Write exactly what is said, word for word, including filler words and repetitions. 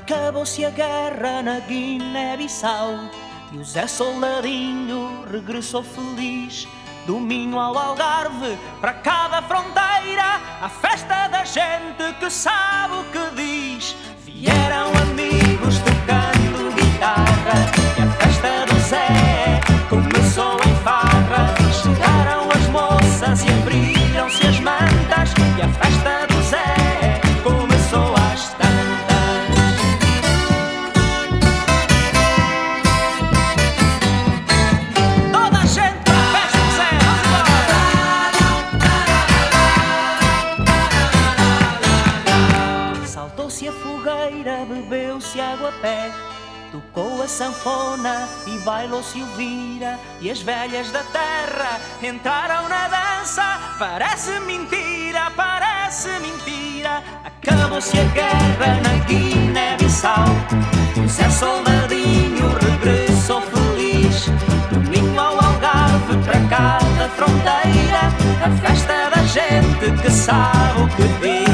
Acabou-se a guerra na Guiné-Bissau e o Zé Soldadinho regressou feliz. Do Minho ao Algarve, para cada fronteira, a festa da gente que sabe o que diz. Vieram amigos tocando guitarra e a festa do Zé começou em farra. Chegaram as moças e abriram-se as mantas e a festa do Zé começou às tantas. Toda a gente para a festa do Zé, vamos embora! Saltou-se a fogueira, bebeu-se água a pé, tocou a sanfona e bailou-se o vira. E as velhas da terra entraram na dança. Parece mentira, parece mentira. Acabou-se a guerra na Guiné-Bissau, o Zé Soldadinho regressou feliz. Do Minho ao Algarve, para cada fronteira, a festa da gente que sabe o que diz.